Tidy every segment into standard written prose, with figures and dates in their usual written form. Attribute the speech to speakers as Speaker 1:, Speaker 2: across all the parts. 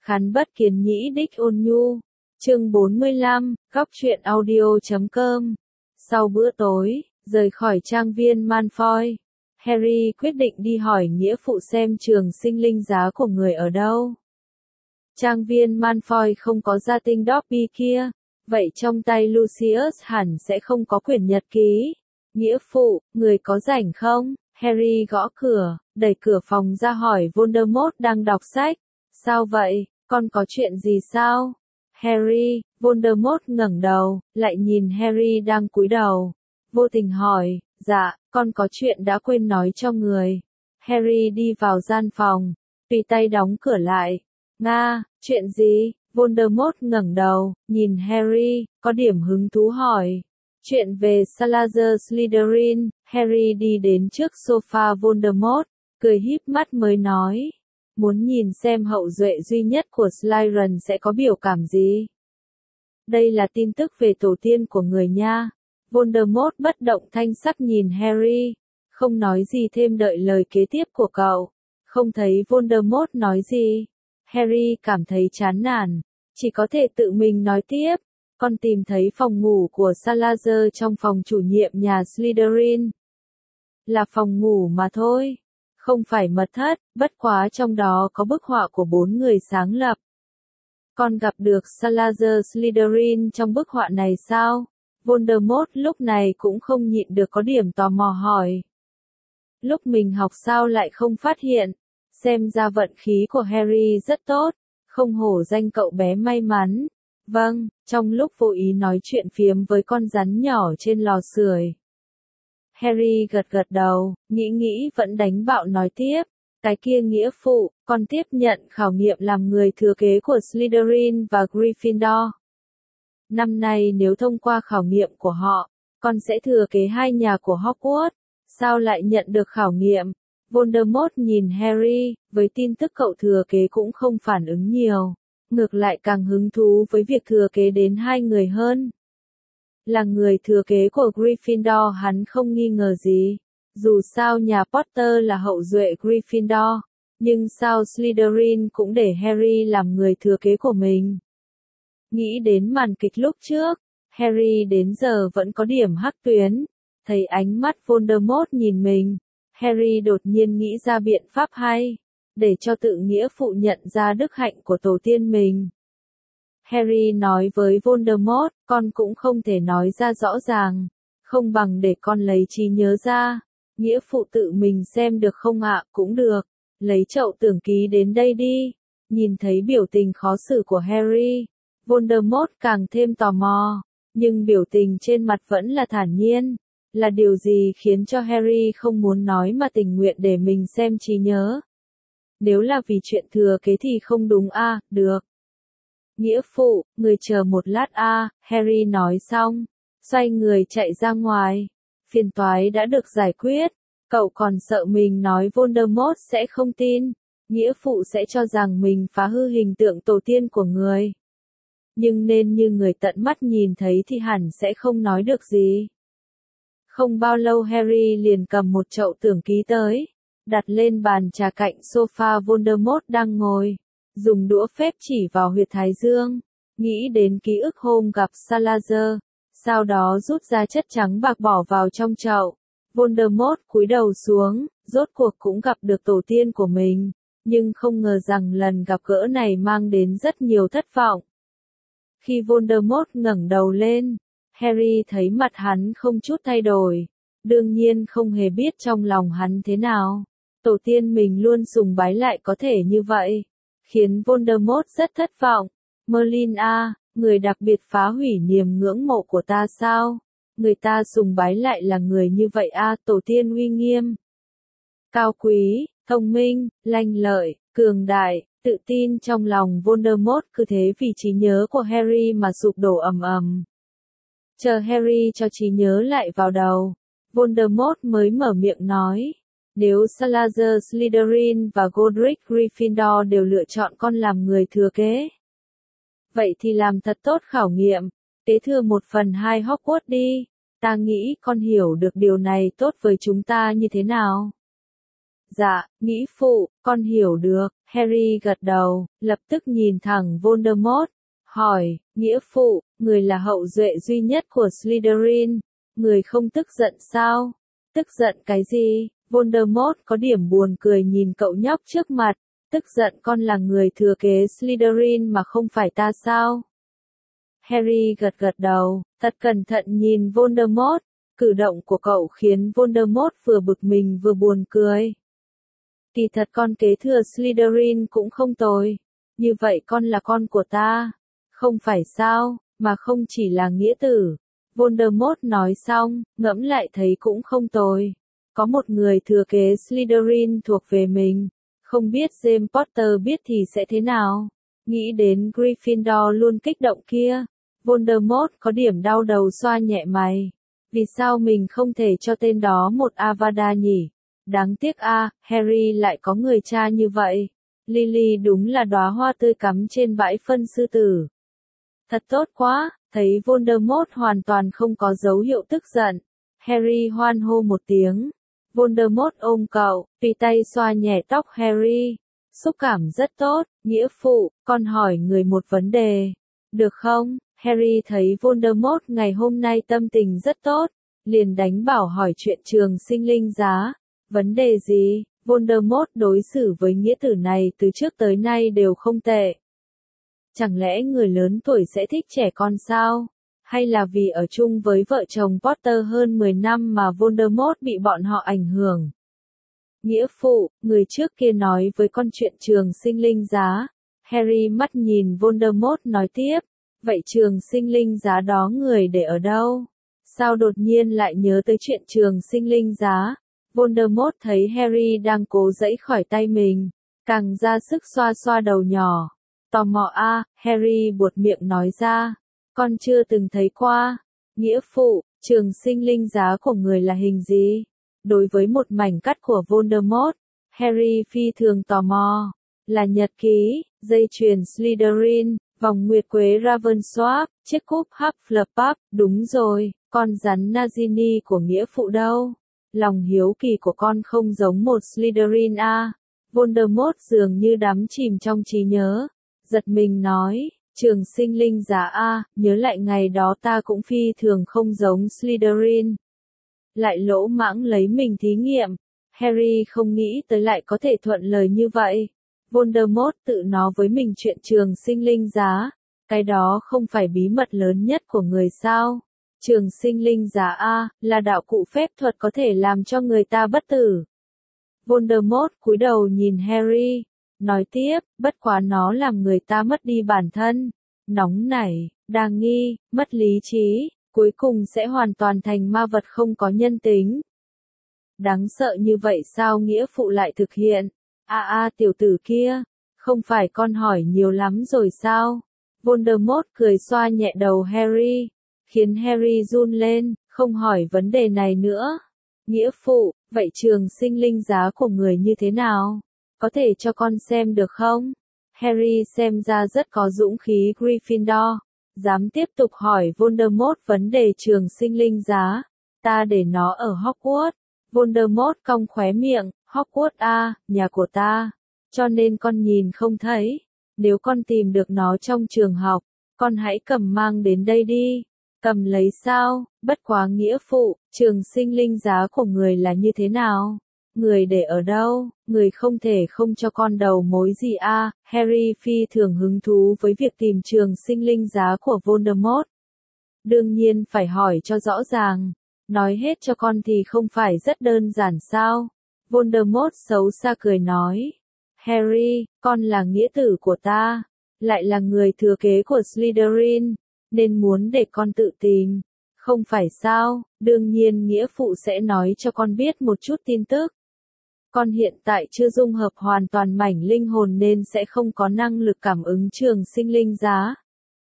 Speaker 1: Khán bất kiến nhĩ đích ôn nhu. Chương 45, góc truyện audio.com. Sau bữa tối, rời khỏi trang viên Malfoy, Harry quyết định đi hỏi nghĩa phụ xem trường sinh linh giá của người ở đâu. Trang viên Malfoy không có gia tinh Dobby kia, vậy trong tay Lucius hẳn sẽ không có quyển nhật ký. Nghĩa phụ, người có rảnh không? Harry gõ cửa, đẩy cửa phòng ra hỏi Voldemort đang đọc sách. Sao vậy, con có chuyện gì sao? Harry, Voldemort ngẩng đầu, lại nhìn Harry đang cúi đầu. Vô tình hỏi, dạ, con có chuyện đã quên nói cho người. Harry đi vào gian phòng, tùy tay đóng cửa lại. Nga, chuyện gì? Voldemort ngẩng đầu, nhìn Harry, có điểm hứng thú hỏi. Chuyện về Salazar Slytherin. Harry đi đến trước sofa Voldemort, cười híp mắt mới nói. Muốn nhìn xem hậu duệ duy nhất của Slytherin sẽ có biểu cảm gì? Đây là tin tức về tổ tiên của người nha. Voldemort bất động thanh sắc nhìn Harry, không nói gì thêm đợi lời kế tiếp của cậu. Không thấy Voldemort nói gì, Harry cảm thấy chán nản, chỉ có thể tự mình nói tiếp. Con tìm thấy phòng ngủ của Salazar trong phòng chủ nhiệm nhà Slytherin. Là phòng ngủ mà thôi, không phải mật thất, bất quá trong đó có bức họa của 4 người sáng lập. Con gặp được Salazar Slytherin trong bức họa này sao? Voldemort lúc này cũng không nhịn được có điểm tò mò hỏi. Lúc mình học sao lại không phát hiện? Xem ra vận khí của Harry rất tốt, không hổ danh cậu bé may mắn. Vâng, trong lúc vô ý nói chuyện phiếm với con rắn nhỏ trên lò sưởi. Harry gật gật đầu, nghĩ vẫn đánh bạo nói tiếp. Cái kia nghĩa phụ, con tiếp nhận khảo nghiệm làm người thừa kế của Slytherin và Gryffindor. Năm nay nếu thông qua khảo nghiệm của họ, con sẽ thừa kế 2 nhà của Hogwarts. Sao lại nhận được khảo nghiệm? Voldemort nhìn Harry, với tin tức cậu thừa kế cũng không phản ứng nhiều. Ngược lại càng hứng thú với việc thừa kế đến 2 người hơn. Là người thừa kế của Gryffindor hắn không nghi ngờ gì. Dù sao nhà Potter là hậu duệ Gryffindor, nhưng sao Slytherin cũng để Harry làm người thừa kế của mình. Nghĩ đến màn kịch lúc trước, Harry đến giờ vẫn có điểm hắc tuyến. Thấy ánh mắt Voldemort nhìn mình, Harry đột nhiên nghĩ ra biện pháp hay, để cho tự nghĩa phụ nhận ra đức hạnh của tổ tiên mình. Harry nói với Voldemort, con cũng không thể nói ra rõ ràng, không bằng để con lấy trí nhớ ra. Nghĩa phụ tự mình xem được không ạ? Cũng được, lấy chậu tưởng ký đến đây đi. Nhìn thấy biểu tình khó xử của Harry, Voldemort càng thêm tò mò, nhưng biểu tình trên mặt vẫn là thản nhiên. Là điều gì khiến cho Harry không muốn nói mà tình nguyện để mình xem trí nhớ? Nếu là vì chuyện thừa kế thì không đúng a, được. Nghĩa phụ, người chờ một lát a, Harry nói xong, xoay người chạy ra ngoài. Phiền toái đã được giải quyết, cậu còn sợ mình nói Voldemort sẽ không tin, nghĩa phụ sẽ cho rằng mình phá hư hình tượng tổ tiên của người. Nhưng nên như người tận mắt nhìn thấy thì hẳn sẽ không nói được gì. Không bao lâu Harry liền cầm một chậu tưởng ký tới, đặt lên bàn trà cạnh sofa Voldemort đang ngồi, dùng đũa phép chỉ vào huyệt thái dương, nghĩ đến ký ức hôm gặp Salazar, sau đó rút ra chất trắng bạc bỏ vào trong chậu. Voldemort cúi đầu xuống, rốt cuộc cũng gặp được tổ tiên của mình, nhưng không ngờ rằng lần gặp gỡ này mang đến rất nhiều thất vọng. Khi Voldemort ngẩng đầu lên, Harry thấy mặt hắn không chút thay đổi, đương nhiên không hề biết trong lòng hắn thế nào. Tổ tiên mình luôn sùng bái lại có thể như vậy, khiến Voldemort rất thất vọng. Merlin a, người đặc biệt phá hủy niềm ngưỡng mộ của ta sao? Người ta sùng bái lại là người như vậy a, tổ tiên uy nghiêm, cao quý, thông minh, lanh lợi, cường đại, tự tin trong lòng Voldemort cứ thế vì trí nhớ của Harry mà sụp đổ ầm ầm. Chờ Harry cho trí nhớ lại vào đầu, Voldemort mới mở miệng nói. Nếu Salazar Slytherin và Godric Gryffindor đều lựa chọn con làm người thừa kế, vậy thì làm thật tốt khảo nghiệm, kế thừa 1/2 Hogwarts đi. Ta nghĩ con hiểu được điều này tốt với chúng ta như thế nào. Dạ, nghĩa phụ, con hiểu được. Harry gật đầu, lập tức nhìn thẳng Voldemort, hỏi, nghĩa phụ, người là hậu duệ duy nhất của Slytherin, người không tức giận sao? Tức giận cái gì? Voldemort có điểm buồn cười nhìn cậu nhóc trước mặt, tức giận con là người thừa kế Slytherin mà không phải ta sao? Harry gật gật đầu, thật cẩn thận nhìn Voldemort, cử động của cậu khiến Voldemort vừa bực mình vừa buồn cười. Kỳ thật con kế thừa Slytherin cũng không tồi, như vậy con là con của ta, không phải sao, mà không chỉ là nghĩa tử. Voldemort nói xong, ngẫm lại thấy cũng không tồi. Có một người thừa kế Slytherin thuộc về mình, không biết James Potter biết thì sẽ thế nào. Nghĩ đến Gryffindor luôn kích động kia, Voldemort có điểm đau đầu xoa nhẹ mày. Vì sao mình không thể cho tên đó một Avada nhỉ? Đáng tiếc Harry lại có người cha như vậy. Lily đúng là đóa hoa tươi cắm trên bãi phân sư tử. Thật tốt quá, thấy Voldemort hoàn toàn không có dấu hiệu tức giận. Harry hoan hô một tiếng. Voldemort ôm cậu, tùy tay xoa nhẹ tóc Harry. Xúc cảm rất tốt, nghĩa phụ, con hỏi người một vấn đề. Được không? Harry thấy Voldemort ngày hôm nay tâm tình rất tốt, liền đánh bảo hỏi chuyện trường sinh linh giá. Vấn đề gì? Voldemort đối xử với nghĩa tử này từ trước tới nay đều không tệ. Chẳng lẽ người lớn tuổi sẽ thích trẻ con sao? Hay là vì ở chung với vợ chồng Potter hơn 10 năm mà Voldemort bị bọn họ ảnh hưởng? Nghĩa phụ, người trước kia nói với con chuyện trường sinh linh giá. Harry mắt nhìn Voldemort nói tiếp. Vậy trường sinh linh giá đó người để ở đâu? Sao đột nhiên lại nhớ tới chuyện trường sinh linh giá? Voldemort thấy Harry đang cố giãy khỏi tay mình, càng ra sức xoa xoa đầu nhỏ. Tò mò Harry buột miệng nói ra. Con chưa từng thấy qua. Nghĩa phụ, trường sinh linh giá của người là hình gì? Đối với một mảnh cắt của Voldemort, Harry phi thường tò mò. Là nhật ký, dây chuyền Slytherin, vòng nguyệt quế Ravensworth, chiếc cúp Hufflepuff, đúng rồi, con rắn Nagini của nghĩa phụ đâu? Lòng hiếu kỳ của con không giống một Slytherin Voldemort dường như đắm chìm trong trí nhớ. Giật mình nói, trường sinh linh giá nhớ lại ngày đó ta cũng phi thường không giống Slytherin. Lại lỗ mãng lấy mình thí nghiệm. Harry không nghĩ tới lại có thể thuận lời như vậy. Voldemort tự nói với mình chuyện trường sinh linh giá. Cái đó không phải bí mật lớn nhất của người sao? Trường sinh linh giá là đạo cụ phép thuật có thể làm cho người ta bất tử. Voldemort cúi đầu nhìn Harry, nói tiếp, bất quá nó làm người ta mất đi bản thân, nóng nảy, đa nghi, mất lý trí, cuối cùng sẽ hoàn toàn thành ma vật không có nhân tính. Đáng sợ như vậy sao nghĩa phụ lại thực hiện? Tiểu tử kia, không phải con hỏi nhiều lắm rồi sao? Voldemort cười xoa nhẹ đầu Harry, khiến Harry run lên, không hỏi vấn đề này nữa. Nghĩa phụ, vậy trường sinh linh giá của người như thế nào? Có thể cho con xem được không? Harry xem ra rất có dũng khí Gryffindor, dám tiếp tục hỏi Voldemort vấn đề trường sinh linh giá. Ta để nó ở Hogwarts. Voldemort cong khóe miệng, Hogwarts nhà của ta. Cho nên con nhìn không thấy. Nếu con tìm được nó trong trường học, con hãy cầm mang đến đây đi. Cầm lấy sao? Bất quá nghĩa phụ, trường sinh linh giá của người là như thế nào? Người để ở đâu? Người không thể không cho con đầu mối gì Harry phi thường hứng thú với việc tìm trường sinh linh giá của Voldemort. Đương nhiên phải hỏi cho rõ ràng. Nói hết cho con thì không phải rất đơn giản sao? Voldemort xấu xa cười nói. Harry, con là nghĩa tử của ta, lại là người thừa kế của Slytherin, nên muốn để con tự tìm. Không phải sao? Đương nhiên nghĩa phụ sẽ nói cho con biết một chút tin tức. Con hiện tại chưa dung hợp hoàn toàn mảnh linh hồn nên sẽ không có năng lực cảm ứng trường sinh linh giá.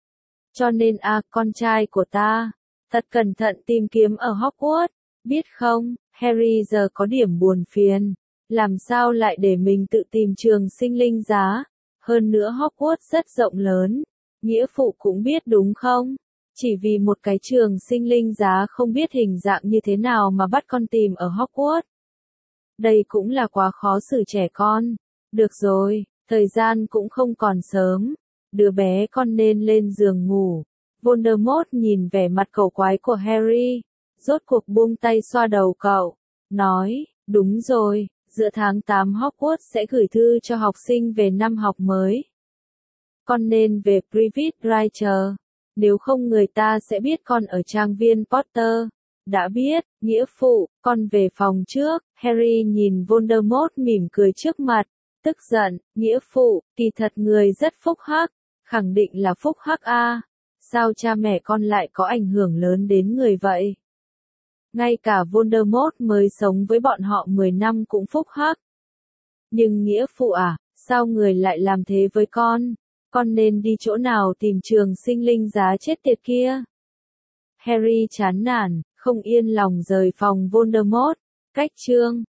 Speaker 1: Cho nên con trai của ta, thật cẩn thận tìm kiếm ở Hogwarts, biết không? Harry giờ có điểm buồn phiền, làm sao lại để mình tự tìm trường sinh linh giá? Hơn nữa Hogwarts rất rộng lớn, nghĩa phụ cũng biết đúng không? Chỉ vì một cái trường sinh linh giá không biết hình dạng như thế nào mà bắt con tìm ở Hogwarts. Đây cũng là quá khó xử trẻ con. Được rồi, thời gian cũng không còn sớm. Đứa bé con nên lên giường ngủ. Voldemort nhìn vẻ mặt cầu quái của Harry. Rốt cuộc buông tay xoa đầu cậu. Nói, đúng rồi, giữa tháng 8 Hogwarts sẽ gửi thư cho học sinh về năm học mới. Con nên về Privet Drive. Nếu không người ta sẽ biết con ở trang viên Potter. Đã biết, nghĩa phụ, con về phòng trước. Harry nhìn Voldemort mỉm cười trước mặt. Tức giận, nghĩa phụ, kỳ thật người rất phúc hắc. Khẳng định là phúc hắc a. Sao cha mẹ con lại có ảnh hưởng lớn đến người vậy? Ngay cả Voldemort mới sống với bọn họ 10 năm cũng phúc hắc. Nhưng nghĩa phụ à, sao người lại làm thế với con? Con nên đi chỗ nào tìm trường sinh linh giá chết tiệt kia? Harry chán nản, không yên lòng rời phòng Voldemort. Cách chương